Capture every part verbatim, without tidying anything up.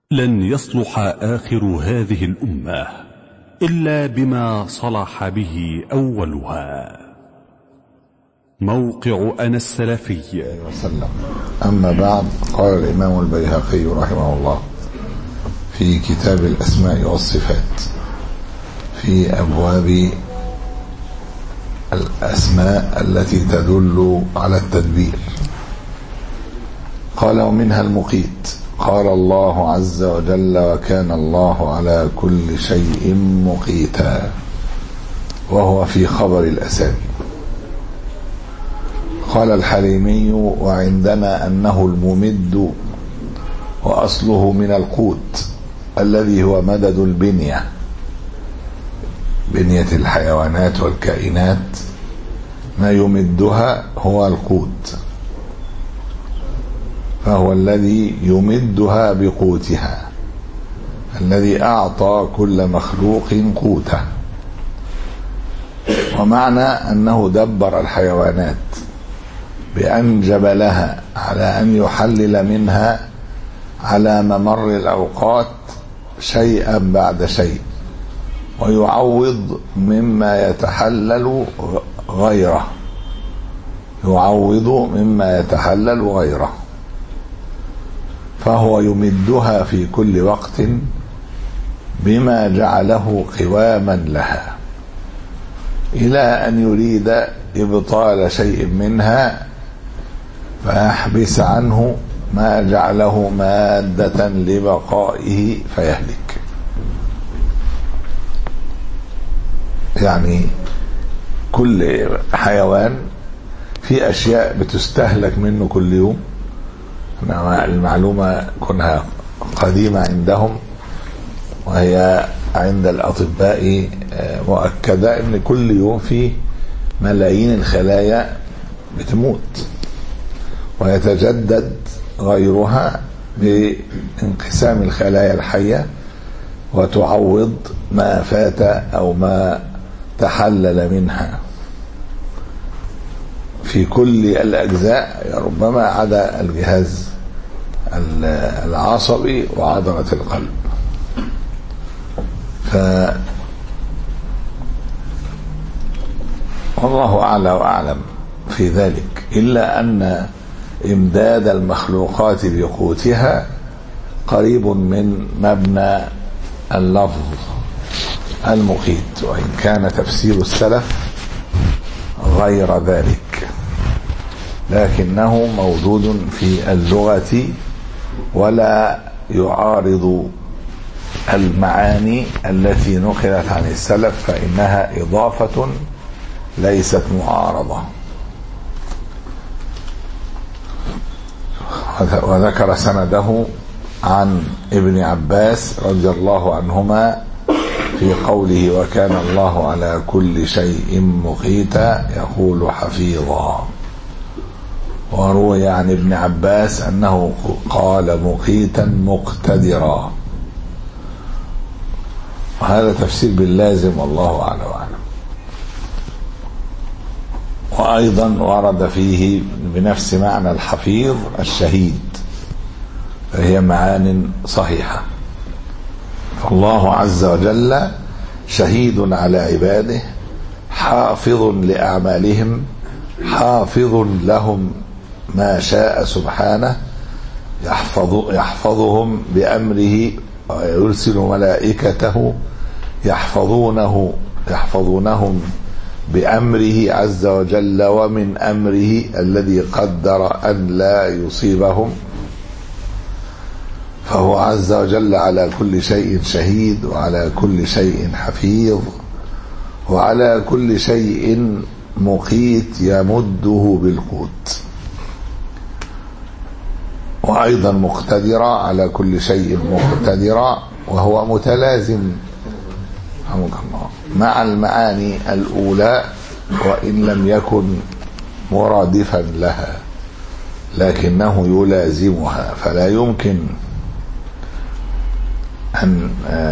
لن يصلح آخر هذه الأمة إلا بما صلح به أولها. موقع أنا السلفي. وسلم. أما بعد، قال الإمام البيهقي رحمه الله في كتاب الأسماء والصفات في أبواب الأسماء التي تدل على التدبير، قال: ومنها المقيت. قال الله عز وجل: وكان الله على كل شيء مقيتا، وهو في خبر الأسامي. قال الحليمي: وعندنا أنه الممد، وأصله من القوت الذي هو مدد البنية، بنية الحيوانات والكائنات، ما يمدها هو القوت، فهو الذي يمدها بقوتها، الذي أعطى كل مخلوق قوته. ومعنى أنه دبر الحيوانات بأن جبلها على أن يحلل منها على ممر الأوقات شيئا بعد شيء، ويعوض مما يتحلل غيره يعوض مما يتحلل غيره فهو يمدها في كل وقت بما جعله قواما لها، إلى أن يريد إبطال شيء منها فيحبس عنه ما جعله مادة لبقائه فيهلك. يعني كل حيوان في أشياء بتستهلك منه كل يوم. المعلومة كونها قديمة عندهم، وهي عند الأطباء مؤكدة، أن كل يوم في ملايين الخلايا بتموت ويتجدد غيرها بانقسام الخلايا الحية وتعوض ما فات أو ما تحلل منها في كل الأجزاء، ربما عدا الجهاز العصبي وعضلة القلب. ف والله أعلى وأعلم في ذلك، إلا أن إمداد المخلوقات بقوتها قريب من مبنى اللفظ المقيت، وإن كان تفسير السلف غير ذلك، لكنه موجود في اللغة ولا يعارض المعاني التي نقلت عن السلف، فإنها إضافة ليست معارضة. وذكر سنده عن ابن عباس رضي الله عنهما في قوله: وكان الله على كل شيء مقيتا يقول حفيظا. وروي عن ابن عباس أنه قال مقيتا مقتدرا، وهذا تفسير باللازم، والله أعلم وأعلم. وأيضا ورد فيه بنفس معنى الحفيظ الشهيد، فهي معان صحيحة. فالله عز وجل شهيد على عباده، حافظ لأعمالهم، حافظ لهم ما شاء سبحانه، يحفظ يحفظهم بأمره، ويرسل ملائكته يحفظونه يحفظونهم بأمره عز وجل، ومن أمره الذي قدر أن لا يصيبهم. فهو عز وجل على كل شيء شهيد، وعلى كل شيء حفيظ، وعلى كل شيء مقيت يمده بالقوت، وأيضا مقتدرا، على كل شيء مقتدرا، وهو متلازم مع المعاني الأولى وإن لم يكن مرادفا لها، لكنه يلازمها. فلا يمكن أن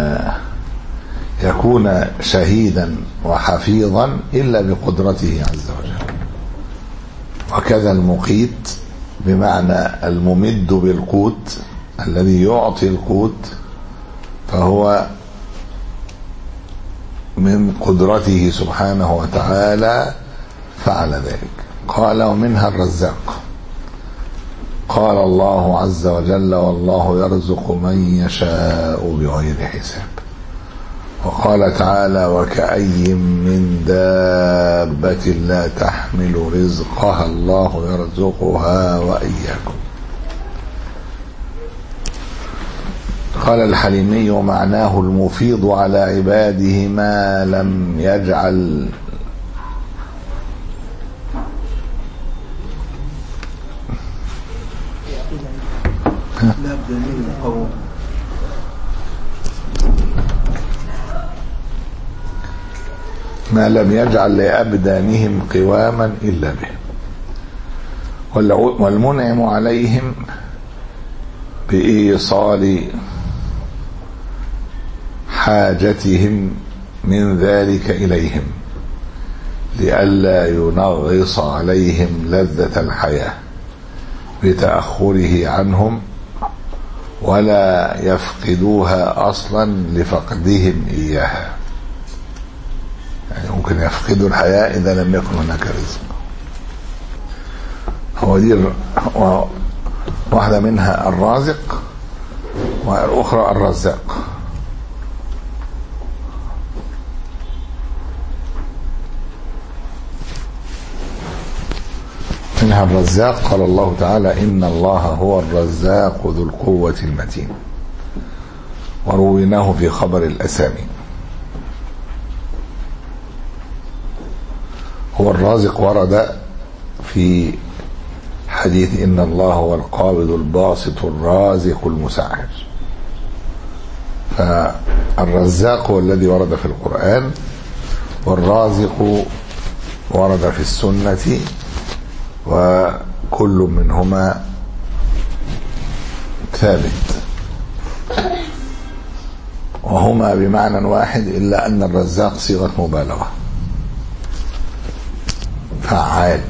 يكون شهيدا وحفيظا إلا بقدرته عز وجل. وكذا المقيت بمعنى الممد بالقوت الذي يعطي القوت فهو من قدرته سبحانه وتعالى فعل ذلك. قال ومنها الرزاق. قال الله عز وجل والله يرزق من يشاء بغير حساب. وقال تعالى وكأي من دابة لا تحمل رزقها الله يرزقها وإياكم. قال الحليمي ومعناه المفيض على عباده ما لم يجعل ما لم يجعل لأبدانهم قواما إلا به، والمنعم عليهم بإيصال حاجتهم من ذلك إليهم لئلا ينغص عليهم لذة الحياة بتأخره عنهم ولا يفقدوها أصلا لفقدهم إياها. يعني ممكن يفقدوا الحياة إذا لم يكن هناك رزق. هو دي واحدة منها الرازق والأخرى الرزاق. منها الرزاق قال الله تعالى إن الله هو الرزاق ذو القوة المتين، ورويناه في خبر الأسامي. هو الرازق ورد في حديث إن الله هو القابض الباسط الرازق المسعر، فالرزاق هو الذي ورد في القرآن، والرازق ورد في السنة، وكل منهما ثابت وهما بمعنى واحد، إلا أن الرزاق صيغة مبالغة فعال.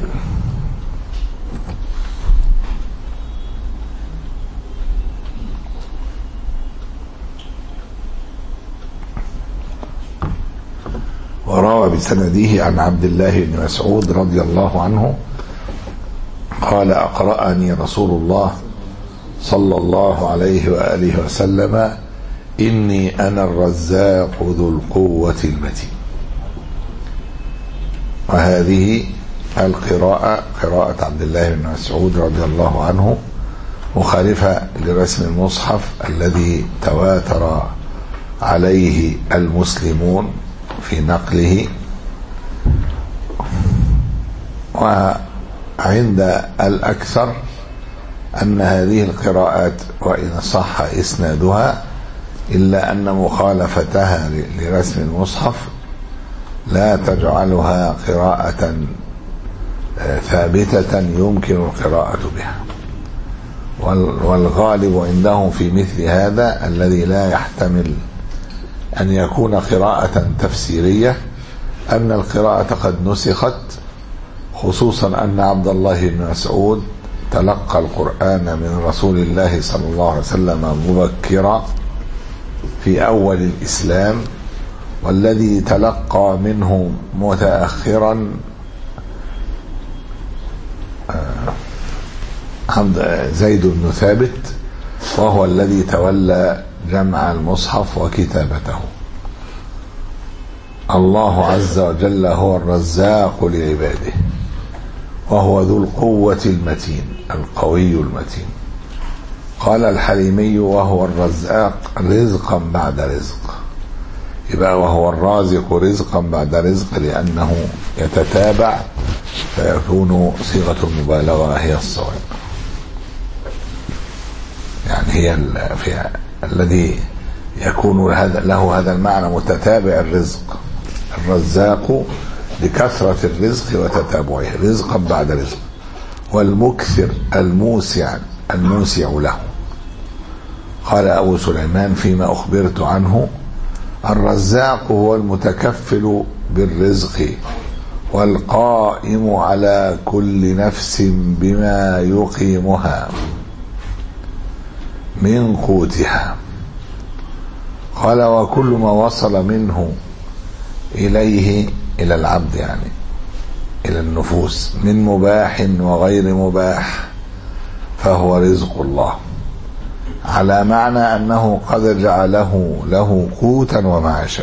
وروى بسنده عن عبد الله بن مسعود رضي الله عنه قال أقرأني رسول الله صلى الله عليه وآله وسلم إني أنا الرزاق ذو القوة المتين. وهذه القراءة قراءة عبد الله بن مسعود رضي الله عنه مخالفة لرسم المصحف الذي تواتر عليه المسلمون في نقله. وعند الأكثر أن هذه القراءات وإن صح إسنادها إلا أن مخالفتها لرسم المصحف لا تجعلها قراءة ثابتة يمكن القراءة بها. والغالب عندهم في مثل هذا الذي لا يحتمل أن يكون قراءة تفسيرية أن القراءة قد نسخت، خصوصا أن عبد الله بن مسعود تلقى القرآن من رسول الله صلى الله عليه وسلم مبكرا في أول الإسلام، والذي تلقى منه متأخرا زيد بن ثابت، وهو الذي تولى جمع المصحف وكتابته. الله عز وجل هو الرزاق لعباده، وهو ذو القوة المتين القوي المتين. قال الحليمي وهو الرزاق رزقا بعد رزق، يبقى وهو الرازق رزقا بعد رزق لأنه يتتابع فيكون صيغة المبالغة هي الصواب. يعني هي في الذي يكون له هذا المعنى متتابع الرزق، الرزاق لكثرة الرزق وتتابعه رزقا بعد رزق، والمكثر الموسع الموسع له. قال أبو سليمان فيما أخبرت عنه الرزاق هو المتكفل بالرزق والقائم على كل نفس بما يقيمها من قوتها. قال وكل ما وصل منه إليه، إلى العبد يعني، إلى النفوس، من مباح وغير مباح فهو رزق الله، على معنى أنه قد جعله له قوتا ومعاشا.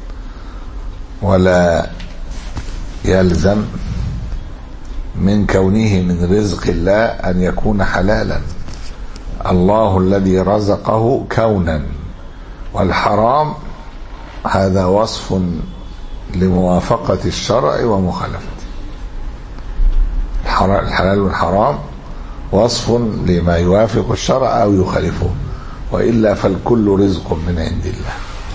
ولا يلزم من كونه من رزق الله أن يكون حلالا. الله الذي رزقه كونا، والحرام هذا وصف لموافقة الشرع ومخالفته. الحلال والحرام وصف لما يوافق الشرع أو يخالفه، وإلا فالكل رزق من عند الله.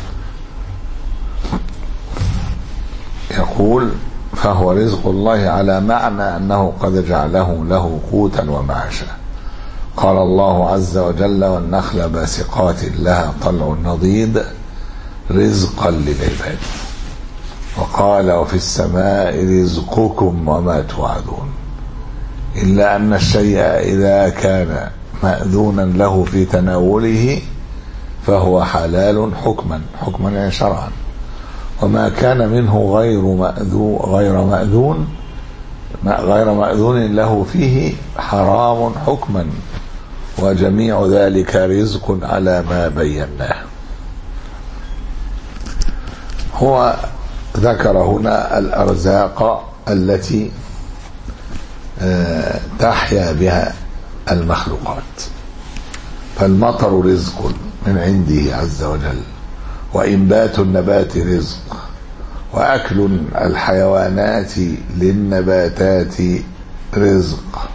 يقول فهو رزق الله على معنى أنه قد جعله له قوتا ومعاشا. قال الله عز وجل والنخل باسقات لها طلع نضيد رزقا للعباد. وقال وفي السماء رزقكم وما توعدون. إلا أن الشيء إذا كان مأذونا له في تناوله فهو حلال حكما، حكما يعني شرعا. وما كان منه غير مأذون غير مأذون غير مأذون له فيه حرام حكما، وجميع ذلك رزق على ما بيناه. هو ذكر هنا الأرزاق التي تحيا بها المخلوقات. فالمطر رزق من عنده عز وجل، وإنبات النبات رزق، وأكل الحيوانات للنباتات رزق،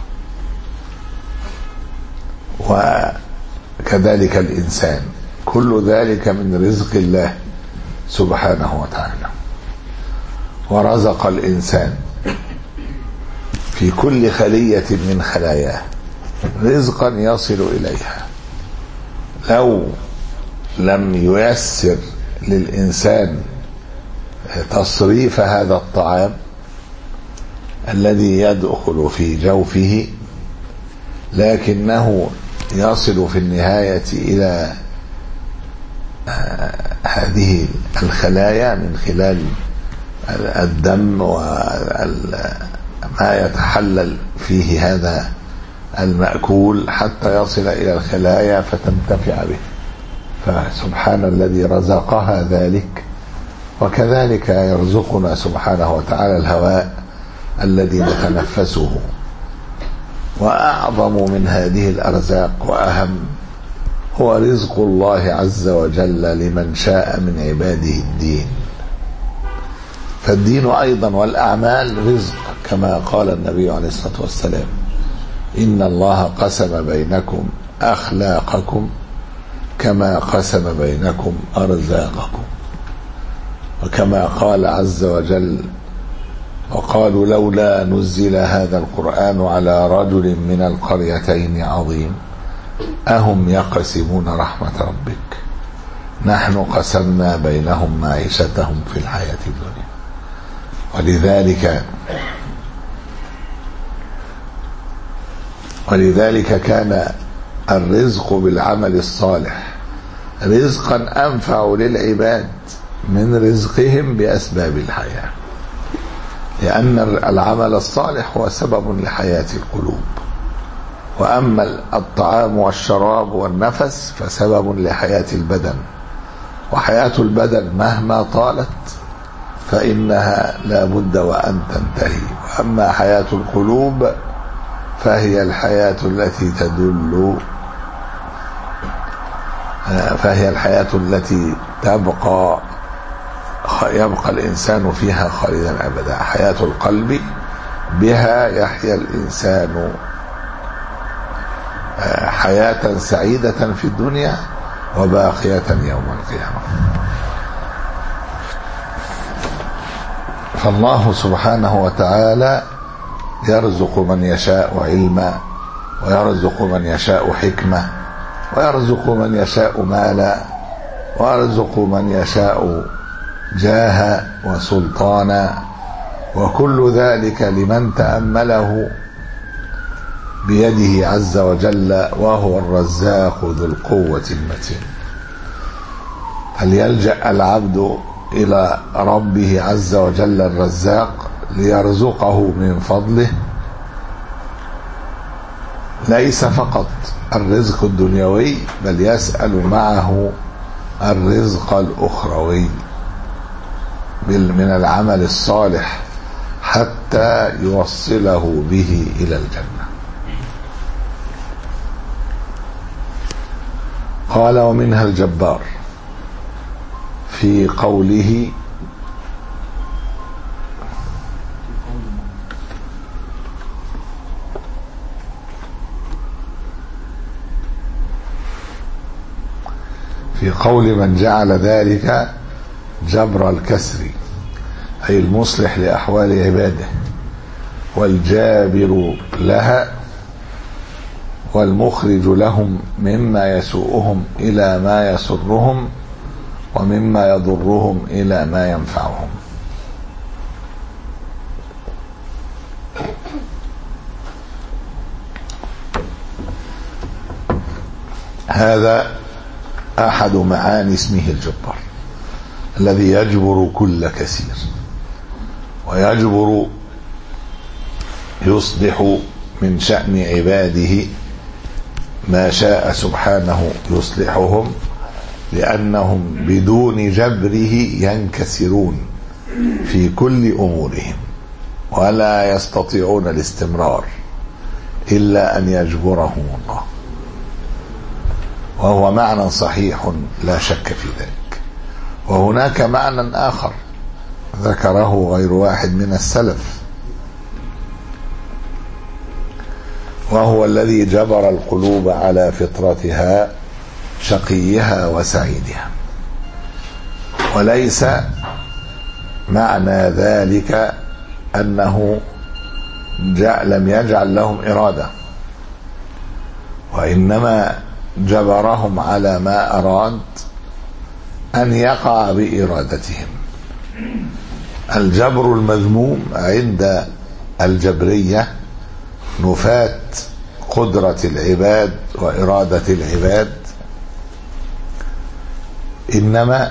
وكذلك الإنسان، كل ذلك من رزق الله سبحانه وتعالى. ورزق الإنسان في كل خلية من خلاياه رزقا يصل إليها. لو لم ييسر للإنسان تصريف هذا الطعام الذي يدخل في جوفه، لكنه يصل في النهاية إلى هذه الخلايا من خلال الدم وما يتحلل فيه هذا المأكول حتى يصل إلى الخلايا فتنتفع به. فسبحان الذي رزقها ذلك. وكذلك يرزقنا سبحانه وتعالى الهواء الذي نتنفسه. وأعظم من هذه الأرزاق وأهم هو رزق الله عز وجل لمن شاء من عباده الدين. فالدين أيضا والأعمال رزق، كما قال النبي عليه الصلاة والسلام إن الله قسم بينكم أخلاقكم كما قسم بينكم أرزاقكم. وكما قال عز وجل وقالوا لولا نزل هذا القرآن على رجل من القريتين عظيم أهم يقسمون رحمة ربك نحن قسمنا بينهم معيشتهم في الحياة الدنيا. ولذلك ولذلك كان الرزق بالعمل الصالح رزقا أنفع للعباد من رزقهم بأسباب الحياة، لأن العمل الصالح هو سبب لحياة القلوب، وأما الطعام والشراب والنفس فسبب لحياة البدن. وحياة البدن مهما طالت فإنها لا بد وأن تنتهي. وأما حياة القلوب فهي الحياة التي تدل فهي الحياة التي تبقى يبقى الإنسان فيها خالدا أبدا. حياة القلب بها يحيا الإنسان حياة سعيدة في الدنيا وباقية يوم القيامة. فالله سبحانه وتعالى يرزق من يشاء علما، ويرزق من يشاء حكمة، ويرزق من يشاء مالا، ويرزق من يشاء جاها وسلطانا، وكل ذلك لمن تأمله بيده عز وجل، وهو الرزاق ذو القوة المتين. هل يلجأ العبد إلى ربه عز وجل الرزاق ليرزقه من فضله؟ ليس فقط الرزق الدنيوي، بل يسأل معه الرزق الأخروي من العمل الصالح حتى يوصله به إلى الجنة. قال: ومنها الجبار في قوله: في قول من جعل ذلك جبر الكسر، أي المصلح لأحوال عباده والجابر لها والمخرج لهم مما يسوءهم إلى ما يسرهم ومما يضرهم إلى ما ينفعهم. هذا أحد معاني اسمه الجبار، الذي يجبر كل كثير، ويجبر يصلح من شأن عباده ما شاء سبحانه يصلحهم، لأنهم بدون جبره ينكسرون في كل أمورهم ولا يستطيعون الاستمرار إلا أن يجبرهم الله، وهو معنى صحيح لا شك في ذلك. وهناك معنى آخر ذكره غير واحد من السلف، وهو الذي جبر القلوب على فطرتها شقيها وسعيدها. وليس معنى ذلك أنه لم يجعل لهم إرادة، وإنما جبرهم على ما أراد أن يقع بإرادتهم. الجبر المذموم عند الجبرية نفاة قدرة العباد وإرادة العباد، إنما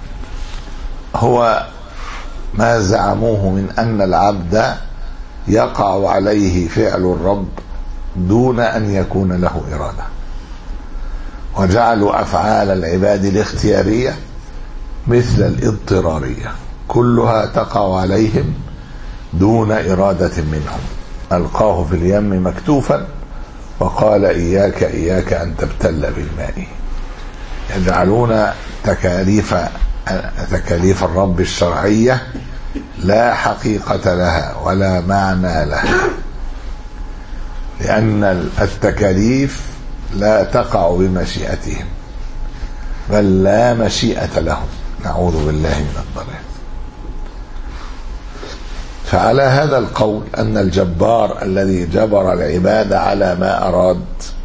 هو ما زعموه من أن العبد يقع عليه فعل الرب دون أن يكون له إرادة، وجعلوا أفعال العباد الاختيارية مثل الاضطرارية كلها تقع عليهم دون إرادة منهم. ألقاه في اليم مكتوفا وقال: إياك إياك أن تبتل بالماء. يجعلون تكاليف تكاليف الرب الشرعية لا حقيقة لها ولا معنى لها، لأن التكاليف لا تقع بمشيئتهم بل لا مشيئة لهم، نعوذ بالله من الضلال. فعلى هذا القول أن الجبار الذي جبر العباد على ما أراد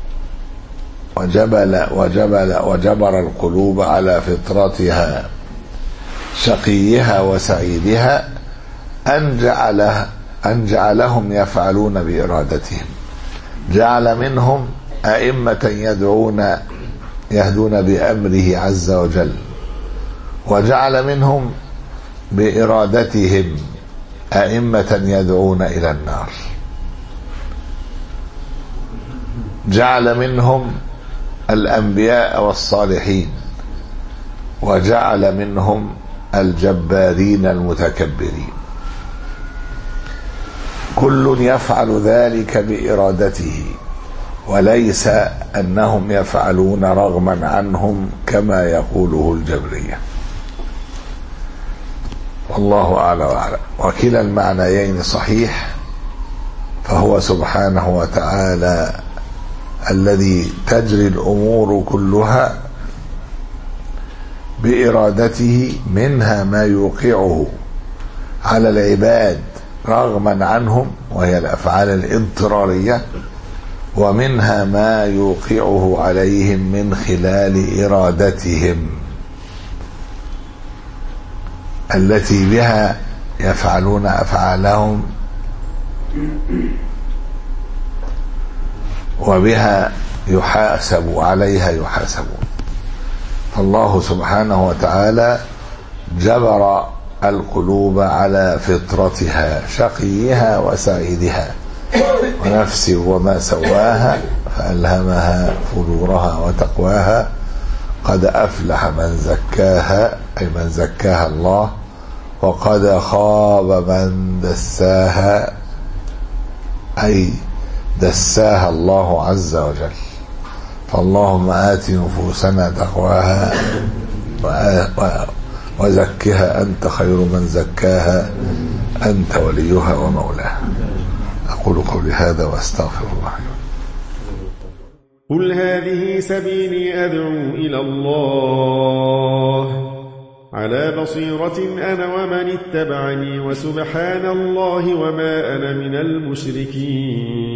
وجبل وجبل وجبر القلوب على فطرتها شقيها وسعيدها أن جعله أن جعلهم يفعلون بإرادتهم، جعل منهم أئمة يدعون يهدون بأمره عز وجل، وجعل منهم بإرادتهم أئمة يدعون إلى النار، جعل منهم الأنبياء والصالحين، وجعل منهم الجبارين المتكبرين. كل يفعل ذلك بإرادته، وليس أنهم يفعلون رغما عنهم كما يقوله الجبرية. والله أعلى وأعلم. وكلا المعنيين صحيح، فهو سبحانه وتعالى الذي تجري الأمور كلها بإرادته، منها ما يوقعه على العباد رغما عنهم وهي الأفعال الاضطرارية، ومنها ما يوقعه عليهم من خلال إرادتهم التي بها يفعلون أفعالهم وبها يحاسب عليها يحاسبون. فالله سبحانه وتعالى جبر القلوب على فطرتها شقيها وسعيدها، ونفس وما سواها فألهمها فجورها وتقواها. قد أفلح من زكاها، أي من زكاها الله، وقد خاب من دساها، أي دساها الله عز وجل. فاللهم آت نفوسنا تقواها وزكها أنت خير من زكاها أنت وليها ومولاها. أقول قولي هذا وأستغفر الله. قل هذه سبيلي أدعو إلى الله على بصيرة أنا ومن اتبعني، وسبحان الله وما أنا من المشركين.